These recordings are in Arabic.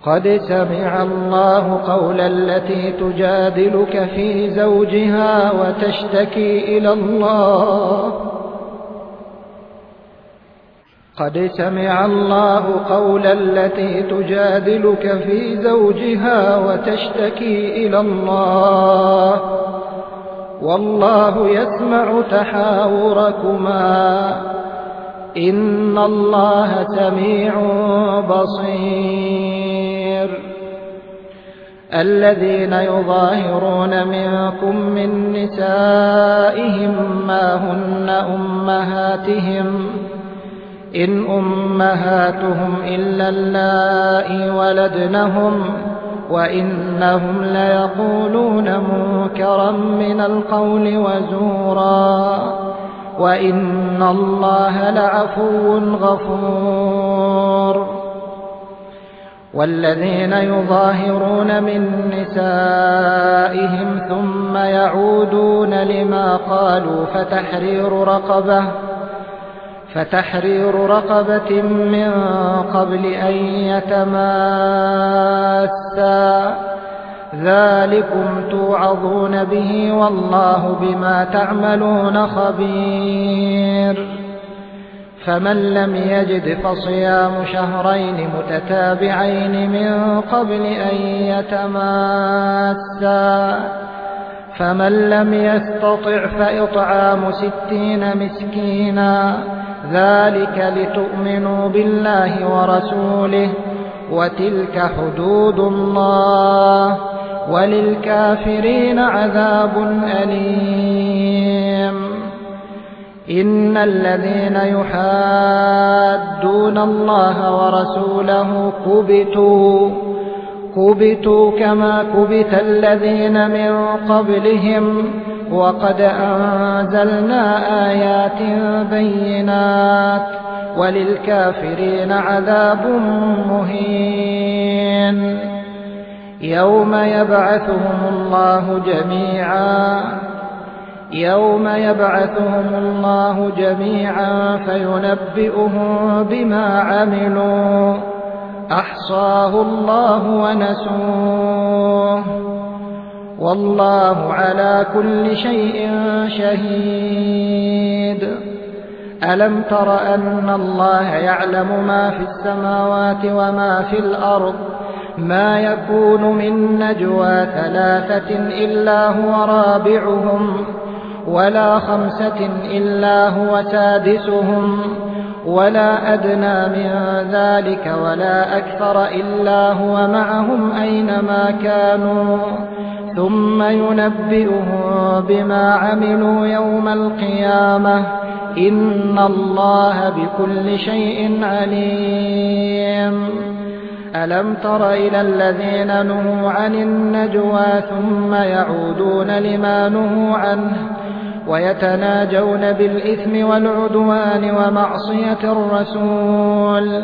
قد سمع الله قول التي تجادلك في زوجها وتشتكي إلى الله قد سمع الله قول التي تجادلك في زوجها وتشتكي إلى الله والله يسمع تحاوركما إن الله سميع بصير. الذين يظاهرون منكم من نسائهم ما هن أمهاتهم إن أمهاتهم إلا اللائي ولدنهم وإنهم ليقولون منكرا من القول وزورا وإن الله لعفو غفور. والذين يظاهرون من نسائهم ثم يعودون لما قالوا فتحرير رقبة من قبل أن يتماسا ذلكم توعظون به والله بما تعملون خبير. فمن لم يجد فصيام شهرين متتابعين من قبل أن يتماسا فمن لم يستطع فإطعام 60 مسكينا ذلك لتؤمنوا بالله ورسوله وتلك حدود الله وللكافرين عذاب أليم. إن الذين يحادون الله ورسوله كبتوا كما كبت الذين من قبلهم وقد أنزلنا آيات بينات وللكافرين عذاب مهين. يوم يبعثهم الله جميعا فينبئهم بما عملوا أحصاه الله ونسوه والله على كل شيء شهيد. ألم تر أن الله يعلم ما في السماوات وما في الأرض ما يكون من نجوى 3 إلا هو رابعهم ولا 5 إلا هو سادسهم ولا أدنى من ذلك ولا أكثر إلا هو معهم أينما كانوا ثم ينبئهم بما عملوا يوم القيامة إن الله بكل شيء عليم. ألم تر إلى الذين نهوا عن النجوى ثم يعودون لما نهوا عنه ويتناجون بالإثم والعدوان ومعصية الرسول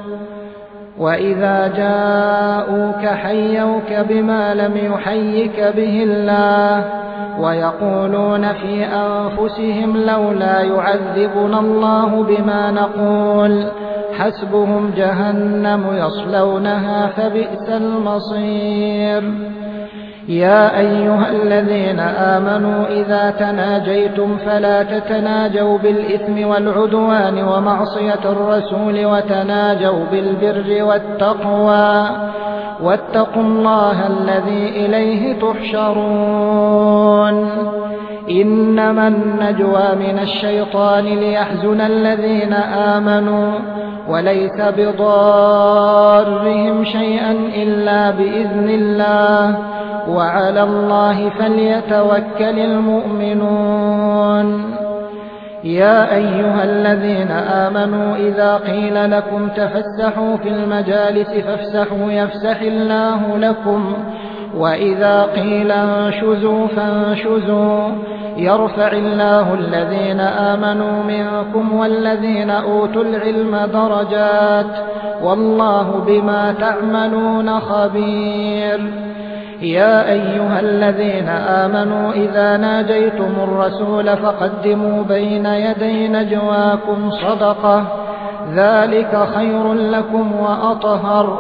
وإذا جاءوك حيوك بما لم يحيك به الله ويقولون في أنفسهم لولا يعذبنا الله بما نقول حسبهم جهنم يصلونها فبئس المصير. يا أيها الذين آمنوا إذا تناجيتم فلا تتناجوا بالإثم والعدوان ومعصية الرسول وتناجوا بالبر والتقوى واتقوا الله الذي إليه تحشرون. إنما النجوى من الشيطان ليحزن الذين آمنوا وليس بضارهم شيئا إلا بإذن الله وعلى الله فليتوكل المؤمنون. يا أيها الذين آمنوا إذا قيل لكم تفسحوا في المجالس فافسحوا يفسح الله لكم وإذا قيل انشزوا فانشزوا يرفع الله الذين آمنوا منكم والذين أوتوا العلم درجات والله بما تعملون خبير. يا أيها الذين آمنوا إذا ناجيتم الرسول فقدموا بين يدي نجواكم صدقة ذلك خير لكم وأطهر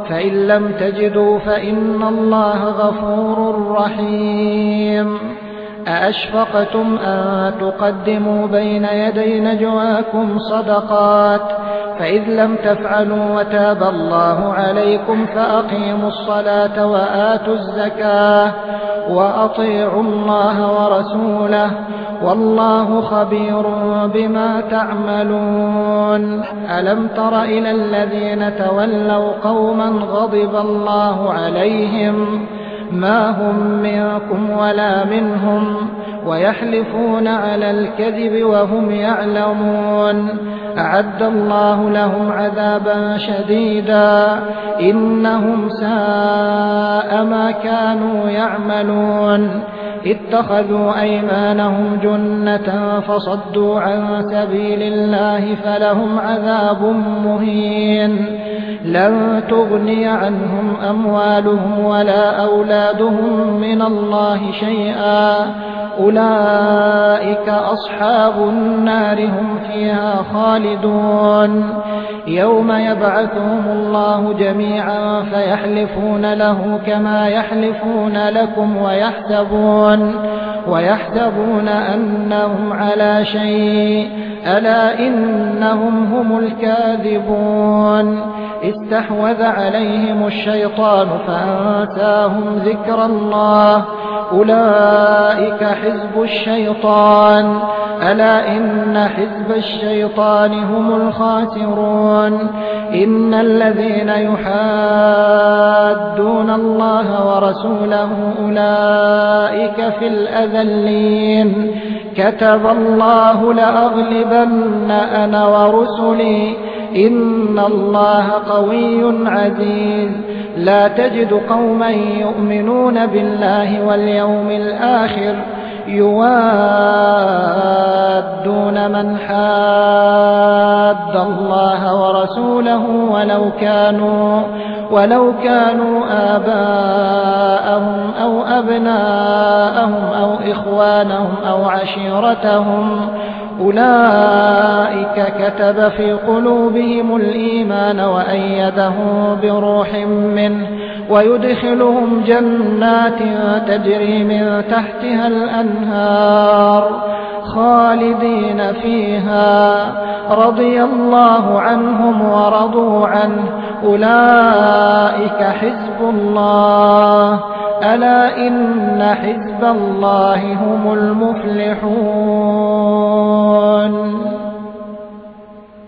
فإن لم تجدوا فإن الله غفور رحيم. أأشفقتم أن تقدموا بين يدي نجواكم صدقات فإذ لم تفعلوا وتاب الله عليكم فأقيموا الصلاة وآتوا الزكاة وأطيعوا الله ورسوله والله خبير بما تعملون. ألم تر إلى الذين تولوا قوما غضب الله عليهم ما هم منكم ولا منهم ويحلفون على الكذب وهم يعلمون أعد الله لهم عذابا شديدا إنهم ساء ما كانوا يعملون. اتخذوا أيمانهم جنة فصدوا عن سبيل الله فلهم عذاب مهين. لن تغني عنهم أموالهم ولا أولادهم من الله شيئا أولئك أصحاب النار هم فيها خالدون. يوم يبعثهم الله جميعا فيحلفون له كما يحلفون لكم ويحسبون أنهم على شيء ألا إنهم هم الكاذبون. استحوذ عليهم الشيطان فأنساهم ذكر الله أولئك حزب الشيطان ألا إن حزب الشيطان هم الخاسرون. إن الذين يحادون الله ورسوله أولئك في الأذلين. كتب الله لأغلبن أنا ورسلي إن الله قوي عزيز. لا تجد قوما يؤمنون بالله واليوم الآخر يوادون من حاد الله ورسوله ولو كانوا آباءهم أو أبناءهم أو إخوانهم أو عشيرتهم أولئك كتب في قلوبهم الإيمان وأيدهم بروح منه ويدخلهم جنات تجري من تحتها الأنهار خالدين فيها رضي الله عنهم ورضوا عنه أولئك حزب الله ألا إن حزب الله هم المفلحون.